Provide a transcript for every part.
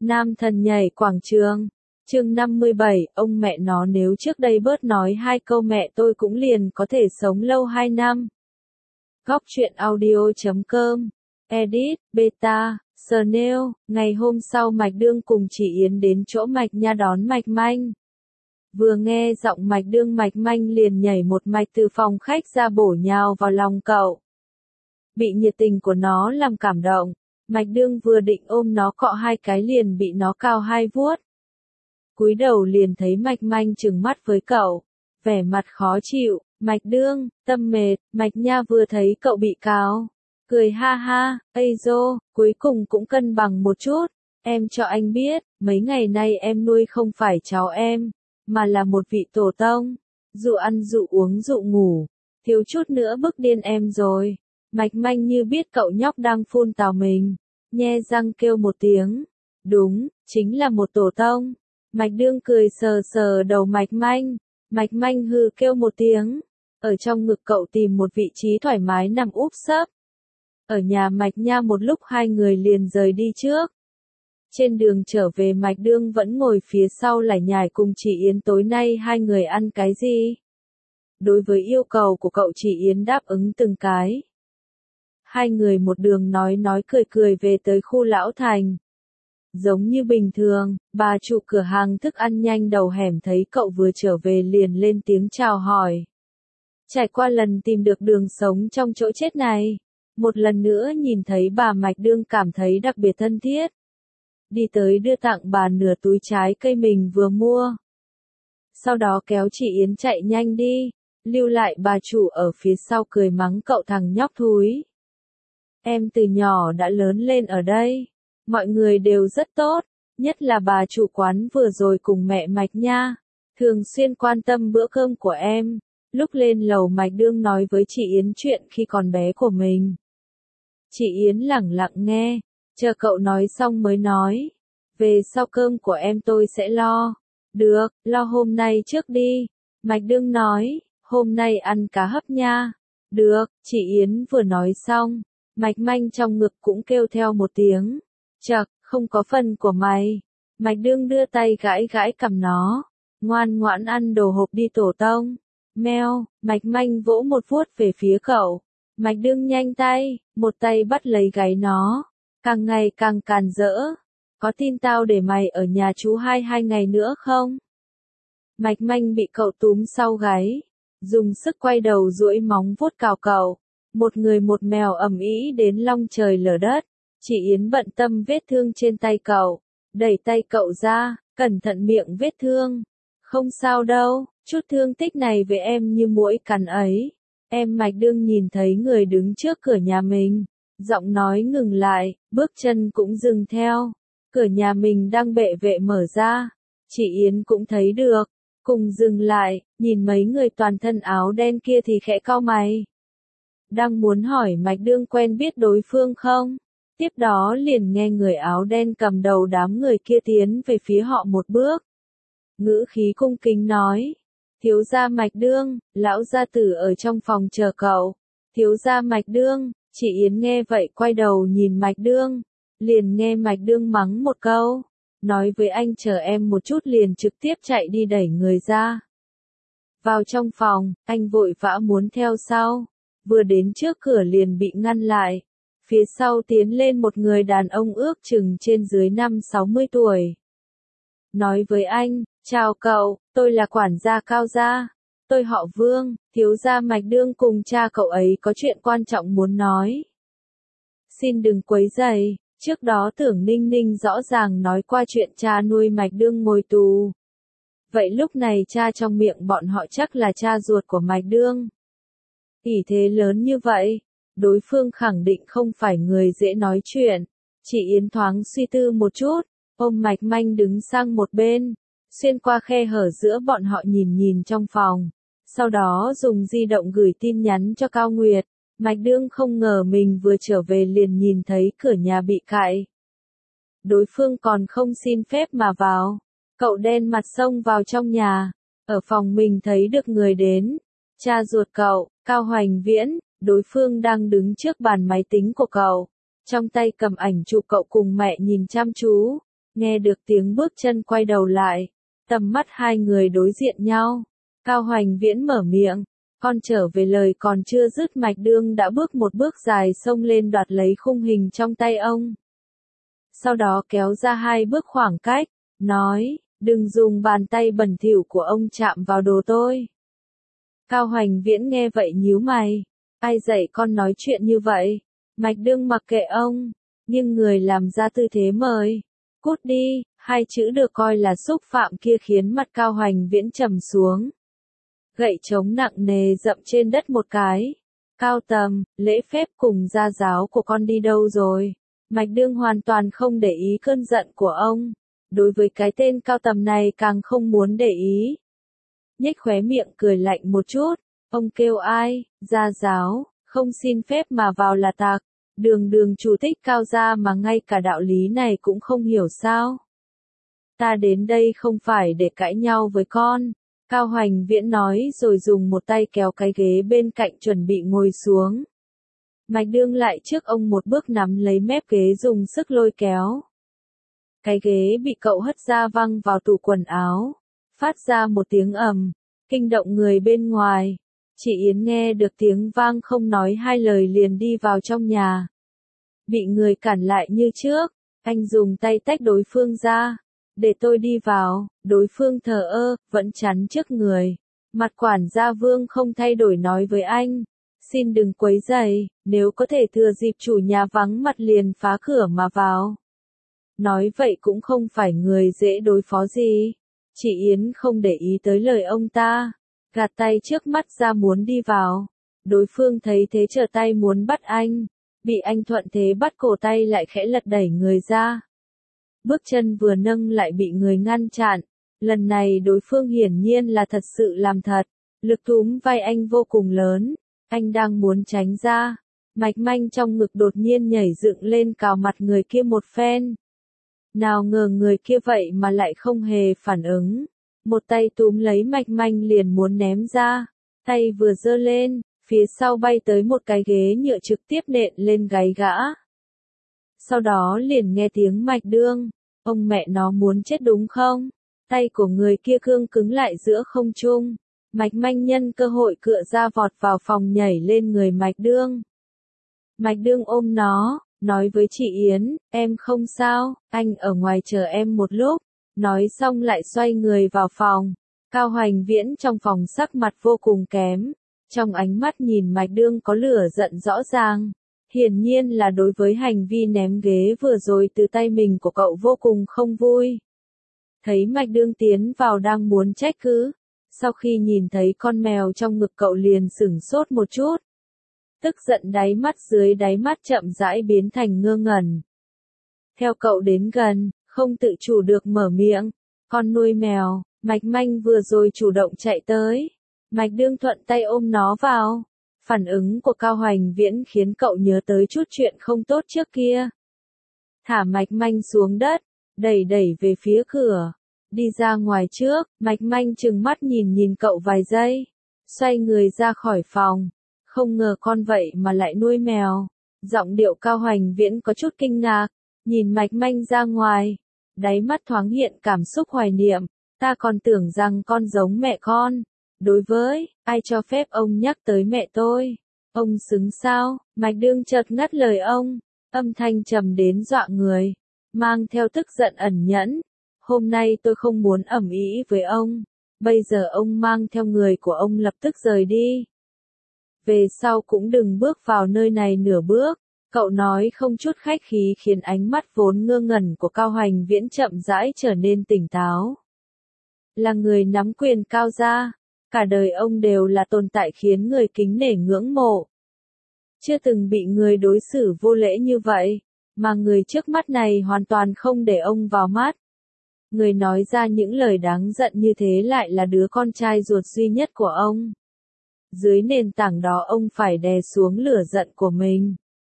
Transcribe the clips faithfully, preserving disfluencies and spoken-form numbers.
Nam thần nhảy quảng trường. Chương năm mươi bảy, ông mẹ nó nếu trước đây bớt nói hai câu mẹ tôi cũng liền có thể sống lâu hai năm. Góc truyện audio chấm com. Edit, Beta, Snail. Ngày hôm sau Mạch Đương cùng chị Yến đến chỗ Mạch Nha đón Mạch Manh. Vừa nghe giọng Mạch Đương, Mạch Manh liền nhảy một mạch từ phòng khách ra bổ nhào vào lòng cậu. Bị nhiệt tình của nó làm cảm động, Mạch Đương vừa định ôm nó cọ hai cái liền bị nó cào hai vuốt. Cúi đầu liền thấy Mạch Manh trừng mắt với cậu, vẻ mặt khó chịu. Mạch Đương, tâm mệt. Mạch Nha vừa thấy cậu bị cào, cười ha ha, ây dô, cuối cùng cũng cân bằng một chút. Em cho anh biết, mấy ngày nay em nuôi không phải cháu em, mà là một vị tổ tông. Dụ ăn dụ uống dụ ngủ, thiếu chút nữa bức điên em rồi. Mạch Manh như biết cậu nhóc đang phun tào mình, nhe răng kêu một tiếng. Đúng, chính là một tổ tông. Mạch Đương cười sờ sờ đầu Mạch Manh. Mạch Manh hừ kêu một tiếng, ở trong ngực cậu tìm một vị trí thoải mái nằm úp sấp. Ở nhà Mạch Nha một lúc hai người liền rời đi trước. Trên đường trở về Mạch Đương vẫn ngồi phía sau lải nhải cùng chị Yến tối nay hai người ăn cái gì. Đối với yêu cầu của cậu chị Yến đáp ứng từng cái. Hai người một đường nói nói cười cười về tới khu Lão Thành. Giống như bình thường, bà chủ cửa hàng thức ăn nhanh đầu hẻm thấy cậu vừa trở về liền lên tiếng chào hỏi. Trải qua lần tìm được đường sống trong chỗ chết này, một lần nữa nhìn thấy bà Mạch Đương cảm thấy đặc biệt thân thiết. Đi tới đưa tặng bà nửa túi trái cây mình vừa mua. Sau đó kéo chị Yến chạy nhanh đi, lưu lại bà chủ ở phía sau cười mắng cậu thằng nhóc thúi. Em từ nhỏ đã lớn lên ở đây, mọi người đều rất tốt, nhất là bà chủ quán vừa rồi cùng mẹ Mạch Nha, thường xuyên quan tâm bữa cơm của em. Lúc lên lầu Mạch Đương nói với chị Yến chuyện khi còn bé của mình. Chị Yến lẳng lặng nghe, chờ cậu nói xong mới nói. Về sau cơm của em tôi sẽ lo. Được, lo hôm nay trước đi. Mạch Đương nói, hôm nay ăn cá hấp nha. Được, chị Yến vừa nói xong, Mạch Manh trong ngực cũng kêu theo một tiếng. Chậc, không có phần của mày. Mạch Đương đưa tay gãi gãi cằm nó. Ngoan ngoãn ăn đồ hộp đi tổ tông. Meo, Mạch Manh vỗ một vuốt về phía cậu. Mạch Đương nhanh tay, một tay bắt lấy gáy nó. Càng ngày càng càn rỡ. Có tin tao để mày ở nhà chú hai hai ngày nữa không? Mạch Manh bị cậu túm sau gáy, dùng sức quay đầu duỗi móng vuốt cào cậu. Một người một mèo ầm ĩ đến long trời lở đất. Chị Yến bận tâm vết thương trên tay cậu, đẩy tay cậu ra, cẩn thận miệng vết thương. Không sao đâu, chút thương tích này với em như muỗi cắn ấy. Em. Mạch Đương nhìn thấy người đứng trước cửa nhà mình, giọng nói ngừng lại, bước chân cũng dừng theo. Cửa nhà mình đang bệ vệ mở ra, chị Yến cũng thấy được, cùng dừng lại, nhìn mấy người toàn thân áo đen kia thì khẽ cau mày. Đang muốn hỏi Mạch Đương quen biết đối phương không? Tiếp đó liền nghe người áo đen cầm đầu đám người kia tiến về phía họ một bước. Ngữ khí cung kính nói, thiếu gia Mạch Đương, lão gia tử ở trong phòng chờ cậu. Thiếu gia Mạch Đương. Chị Yến nghe vậy quay đầu nhìn Mạch Đương, liền nghe Mạch Đương mắng một câu, nói với anh chờ em một chút liền trực tiếp chạy đi đẩy người ra. Vào trong phòng, anh vội vã muốn theo sau, vừa đến trước cửa liền bị ngăn lại. Phía sau tiến lên một người đàn ông ước chừng trên dưới năm sáu mươi tuổi. Nói với anh, chào cậu, tôi là quản gia Cao gia, tôi họ Vương, thiếu gia Mạch Đương cùng cha cậu ấy có chuyện quan trọng muốn nói. Xin đừng quấy rầy, trước đó Tưởng Ninh Ninh rõ ràng nói qua chuyện cha nuôi Mạch Đương ngồi tù. Vậy lúc này cha trong miệng bọn họ chắc là cha ruột của Mạch Đương. Ỷ thế lớn như vậy, đối phương khẳng định không phải người dễ nói chuyện. Chị Yến thoáng suy tư một chút, ôm Mạch Manh đứng sang một bên, xuyên qua khe hở giữa bọn họ nhìn nhìn trong phòng. Sau đó dùng di động gửi tin nhắn cho Cao Nguyệt. Mạch Đương không ngờ mình vừa trở về liền nhìn thấy cửa nhà bị cạy. Đối phương còn không xin phép mà vào. Cậu đen mặt xông vào trong nhà. Ở phòng mình thấy được người đến. Cha ruột cậu, Cao Hoành Viễn. Đối phương đang đứng trước bàn máy tính của cậu. Trong tay cầm ảnh chụp cậu cùng mẹ nhìn chăm chú. Nghe được tiếng bước chân quay đầu lại, tầm mắt hai người đối diện nhau. Cao Hoành Viễn mở miệng, con trở về lời còn chưa dứt Mạch Đương đã bước một bước dài xông lên đoạt lấy khung hình trong tay ông. Sau đó kéo ra hai bước khoảng cách, nói, đừng dùng bàn tay bẩn thỉu của ông chạm vào đồ tôi. Cao Hoành Viễn nghe vậy nhíu mày, ai dạy con nói chuyện như vậy? Mạch Đương mặc kệ ông, nhưng người làm ra tư thế mời, cút đi, hai chữ được coi là xúc phạm kia khiến mặt Cao Hoành Viễn trầm xuống. Gậy trống nặng nề dậm trên đất một cái. Cao Tầm, lễ phép cùng gia giáo của con đi đâu rồi? Mạch Đương hoàn toàn không để ý cơn giận của ông. Đối với cái tên Cao Tầm này càng không muốn để ý. Nhếch khóe miệng cười lạnh một chút. Ông kêu ai? Gia giáo, không xin phép mà vào là tạc. Đường đường chủ tịch Cao gia mà ngay cả đạo lý này cũng không hiểu sao? Ta đến đây không phải để cãi nhau với con. Cao Hoành Viễn nói rồi dùng một tay kéo cái ghế bên cạnh chuẩn bị ngồi xuống. Mạch Đương lại trước ông một bước nắm lấy mép ghế dùng sức lôi kéo. Cái ghế bị cậu hất ra văng vào tủ quần áo, phát ra một tiếng ầm, kinh động người bên ngoài. Chị Yến nghe được tiếng vang không nói hai lời liền đi vào trong nhà. Bị người cản lại như trước, anh dùng tay tách đối phương ra. Để tôi đi vào, đối phương thờ ơ, vẫn chắn trước người. Mặt quản gia Vương không thay đổi nói với anh. Xin đừng quấy rầy, nếu có thể thừa dịp chủ nhà vắng mặt liền phá cửa mà vào. Nói vậy cũng không phải người dễ đối phó gì. Chị Yến không để ý tới lời ông ta. Gạt tay trước mắt ra muốn đi vào. Đối phương thấy thế trở tay muốn bắt anh. Bị anh thuận thế bắt cổ tay lại khẽ lật đẩy người ra. Bước chân vừa nâng lại bị người ngăn chặn. Lần này đối phương hiển nhiên là thật sự làm thật. Lực túm vai anh vô cùng lớn. Anh đang muốn tránh ra. Mạch manh trong ngực đột nhiên nhảy dựng lên cào mặt người kia một phen. Nào ngờ người kia vậy mà lại không hề phản ứng. Một tay túm lấy mạch manh liền muốn ném ra. Tay vừa giơ lên, phía sau bay tới một cái ghế nhựa trực tiếp nện lên gáy gã. Sau đó liền nghe tiếng Mạch Đương, ông mẹ nó muốn chết đúng không? Tay của người kia cương cứng lại giữa không trung. Mạch manh nhân cơ hội cựa ra vọt vào phòng nhảy lên người Mạch Đương. Mạch Đương ôm nó, nói với chị Yến, em không sao, anh ở ngoài chờ em một lúc. Nói xong lại xoay người vào phòng. Cao Hoành Viễn trong phòng sắc mặt vô cùng kém. Trong ánh mắt nhìn Mạch Đương có lửa giận rõ ràng. Hiển nhiên là đối với hành vi ném ghế vừa rồi từ tay mình của cậu vô cùng không vui. Thấy Mạch Đương tiến vào đang muốn trách cứ. Sau khi nhìn thấy con mèo trong ngực cậu liền sửng sốt một chút. Tức giận đáy mắt dưới đáy mắt chậm rãi biến thành ngơ ngẩn. Theo cậu đến gần, không tự chủ được mở miệng. Con nuôi mèo, Mạch manh vừa rồi chủ động chạy tới. Mạch Đương thuận tay ôm nó vào. Phản ứng của Cao Hoành Viễn khiến cậu nhớ tới chút chuyện không tốt trước kia. Thả Mạch manh xuống đất, đẩy đẩy về phía cửa. Đi ra ngoài trước, Mạch manh trừng mắt nhìn nhìn cậu vài giây. Xoay người ra khỏi phòng. Không ngờ con vậy mà lại nuôi mèo. Giọng điệu Cao Hoành Viễn có chút kinh ngạc. Nhìn Mạch manh ra ngoài. Đáy mắt thoáng hiện cảm xúc hoài niệm. Ta còn tưởng rằng con giống mẹ con. Đối với, ai cho phép ông nhắc tới mẹ tôi? Ông xứng sao? Mạch Đương chợt ngắt lời ông. Âm thanh trầm đến dọa người. Mang theo tức giận ẩn nhẫn. Hôm nay tôi không muốn ầm ĩ với ông. Bây giờ ông mang theo người của ông lập tức rời đi. Về sau cũng đừng bước vào nơi này nửa bước. Cậu nói không chút khách khí khiến ánh mắt vốn ngơ ngẩn của Cao Hoành Viễn chậm rãi trở nên tỉnh táo. Là người nắm quyền Cao gia. Cả đời ông đều là tồn tại khiến người kính nể ngưỡng mộ. Chưa từng bị người đối xử vô lễ như vậy. Mà người trước mắt này hoàn toàn không để ông vào mắt. Người nói ra những lời đáng giận như thế lại là đứa con trai ruột duy nhất của ông. Dưới nền tảng đó ông phải đè xuống lửa giận của mình.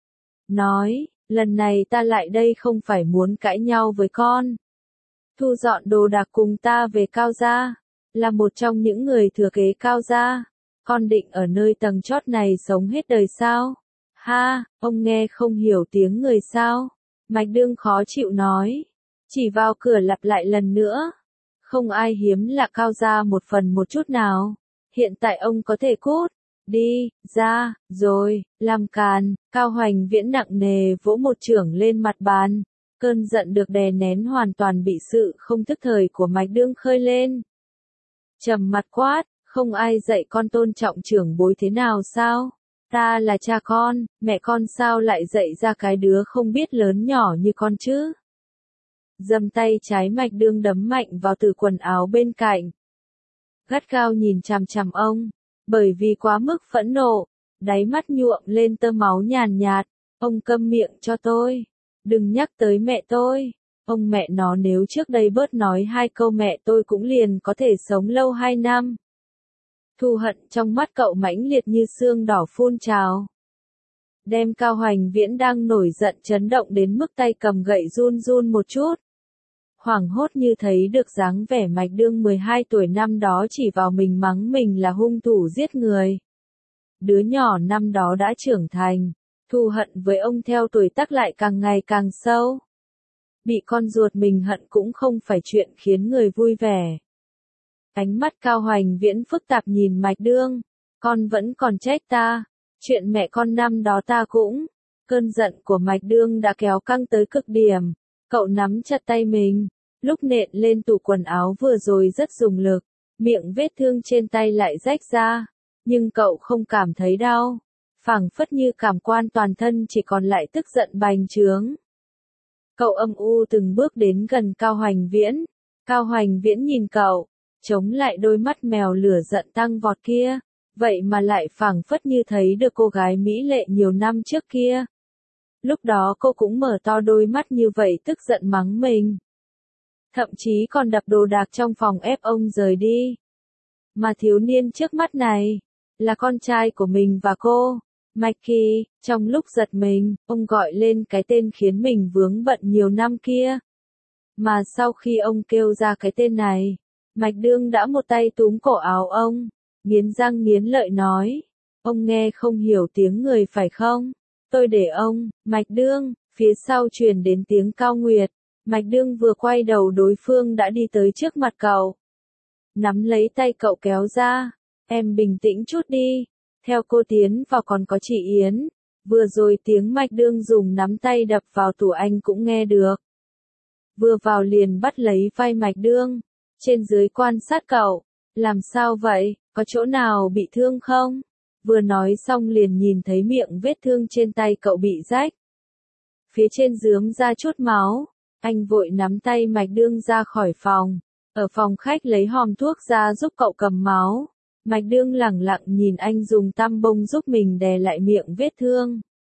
Nói, lần này ta lại đây không phải muốn cãi nhau với con. Thu dọn đồ đạc cùng ta về Cao gia. Là một trong những người thừa kế Cao gia. Con định ở nơi tầng chót này sống hết đời sao? Ha, ông nghe không hiểu tiếng người sao? Mạch Đương khó chịu nói. Chỉ vào cửa lặp lại lần nữa. Không ai hiếm lạ Cao ra một phần một chút nào. Hiện tại ông có thể cút. Đi, ra, rồi, làm càn. Cao Hoành Viễn nặng nề vỗ một chưởng lên mặt bàn. Cơn giận được đè nén hoàn toàn bị sự không thức thời của Mạch Đương khơi lên. Trầm mặt quát, không ai dạy con tôn trọng trưởng bối thế nào sao? Ta là cha con, mẹ con sao lại dạy ra cái đứa không biết lớn nhỏ như con chứ? Dầm tay trái Mạch Đương đấm mạnh vào từ quần áo bên cạnh. Gắt gao nhìn chằm chằm ông, bởi vì quá mức phẫn nộ, đáy mắt nhuộm lên tơ máu nhàn nhạt, ông câm miệng cho tôi, đừng nhắc tới mẹ tôi, ông mẹ nó nếu trước đây bớt nói hai câu mẹ tôi cũng liền có thể sống lâu hai năm. Thù hận trong mắt cậu mãnh liệt như xương đỏ phun trào. Đem Cao Hoành Viễn đang nổi giận chấn động đến mức tay cầm gậy run run một chút. Hoảng hốt như thấy được dáng vẻ Mạch Đương mười hai tuổi năm đó chỉ vào mình mắng mình là hung thủ giết người. Đứa nhỏ năm đó đã trưởng thành, thù hận với ông theo tuổi tác lại càng ngày càng sâu. Bị con ruột mình hận cũng không phải chuyện khiến người vui vẻ. Ánh mắt Cao Hoành Viễn phức tạp nhìn Mạch Đương, con vẫn còn trách ta, chuyện mẹ con năm đó ta cũng. Cơn giận của Mạch Đương đã kéo căng tới cực điểm. Cậu nắm chặt tay mình, lúc nện lên tủ quần áo vừa rồi rất dùng lực, miệng vết thương trên tay lại rách ra, nhưng cậu không cảm thấy đau, phảng phất như cảm quan toàn thân chỉ còn lại tức giận bành trướng. Cậu âm u từng bước đến gần Cao Hoành Viễn, Cao Hoành Viễn nhìn cậu, chống lại đôi mắt mèo lửa giận tăng vọt kia, vậy mà lại phảng phất như thấy được cô gái mỹ lệ nhiều năm trước kia. Lúc đó cô cũng mở to đôi mắt như vậy tức giận mắng mình. Thậm chí còn đập đồ đạc trong phòng ép ông rời đi. Mà thiếu niên trước mắt này, là con trai của mình và cô, Mạch Kỳ. Trong lúc giật mình, ông gọi lên cái tên khiến mình vướng bận nhiều năm kia. Mà sau khi ông kêu ra cái tên này, Mạch Đương đã một tay túm cổ áo ông, nghiến răng nghiến lợi nói, ông nghe không hiểu tiếng người phải không? Tôi để ông, Mạch Đương, phía sau truyền đến tiếng Cao Nguyệt. Mạch Đương vừa quay đầu đối phương đã đi tới trước mặt cậu. Nắm lấy tay cậu kéo ra, em bình tĩnh chút đi. Theo cô tiến vào còn có chị Yến. Vừa rồi tiếng Mạch Đương dùng nắm tay đập vào tủ anh cũng nghe được. Vừa vào liền bắt lấy vai Mạch Đương, trên dưới quan sát cậu. Làm sao vậy, có chỗ nào bị thương không? Vừa nói xong liền nhìn thấy miệng vết thương trên tay cậu bị rách. Phía trên rướm ra chút máu, anh vội nắm tay Mạch Đương ra khỏi phòng. Ở phòng khách lấy hòm thuốc ra giúp cậu cầm máu. Mạch Đương lẳng lặng nhìn anh dùng tăm bông giúp mình đè lại miệng vết thương.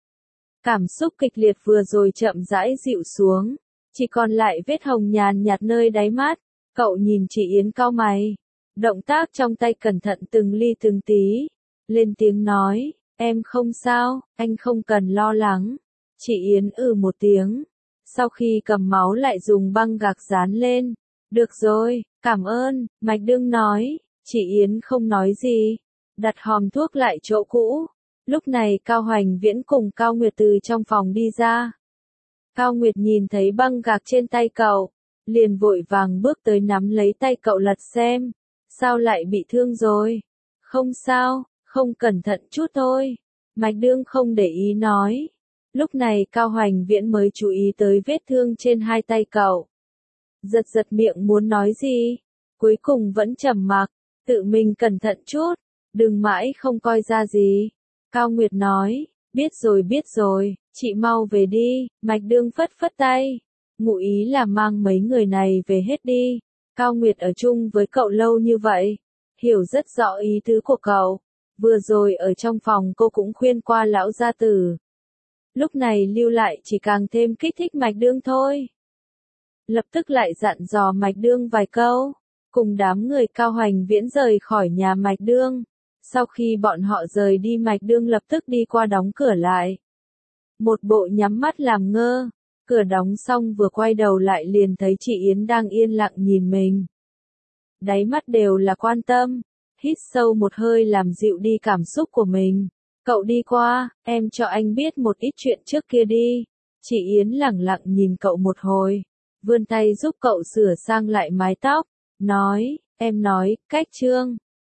Cảm xúc kịch liệt vừa rồi chậm rãi dịu xuống, chỉ còn lại vết hồng nhàn nhạt nơi đáy mắt. Cậu nhìn chị Yến cau mày, động tác trong tay cẩn thận từng ly từng tí. Lên tiếng nói, em không sao, anh không cần lo lắng. Chị Yến ừ một tiếng. Sau khi cầm máu lại dùng băng gạc dán lên. Được rồi, cảm ơn, Mạch Đương nói. Chị Yến không nói gì. Đặt hòm thuốc lại chỗ cũ. Lúc này Cao Hoành Viễn cùng Cao Nguyệt từ trong phòng đi ra. Cao Nguyệt nhìn thấy băng gạc trên tay cậu, liền vội vàng bước tới nắm lấy tay cậu lật xem. Sao lại bị thương rồi? Không sao. Không cẩn thận chút thôi. Mạch Đương không để ý nói. Lúc này Cao Hoành Viễn mới chú ý tới vết thương trên hai tay cậu. Giật giật miệng muốn nói gì. Cuối cùng vẫn trầm mặc. Tự mình cẩn thận chút. Đừng mãi không coi ra gì. Cao Nguyệt nói. Biết rồi biết rồi. Chị mau về đi. Mạch Đương phất phất tay. Ngụ ý là mang mấy người này về hết đi. Cao Nguyệt ở chung với cậu lâu như vậy. Hiểu rất rõ ý tứ của cậu. Vừa rồi ở trong phòng cô cũng khuyên qua lão gia tử. Lúc này lưu lại chỉ càng thêm kích thích Mạch Đương thôi. Lập tức lại dặn dò Mạch Đương vài câu. Cùng đám người Cao Hoành Viễn rời khỏi nhà Mạch Đương. Sau khi bọn họ rời đi Mạch Đương lập tức đi qua đóng cửa lại. Một bộ nhắm mắt làm ngơ. Cửa đóng xong vừa quay đầu lại liền thấy chị Yến đang yên lặng nhìn mình. Đáy mắt đều là quan tâm. Hít sâu một hơi làm dịu đi cảm xúc của mình. Cậu đi qua, em cho anh biết một ít chuyện trước kia đi. Chị Yến lẳng lặng nhìn cậu một hồi. vươn tay giúp cậu sửa sang lại mái tóc, nói, em nói, cách Trương.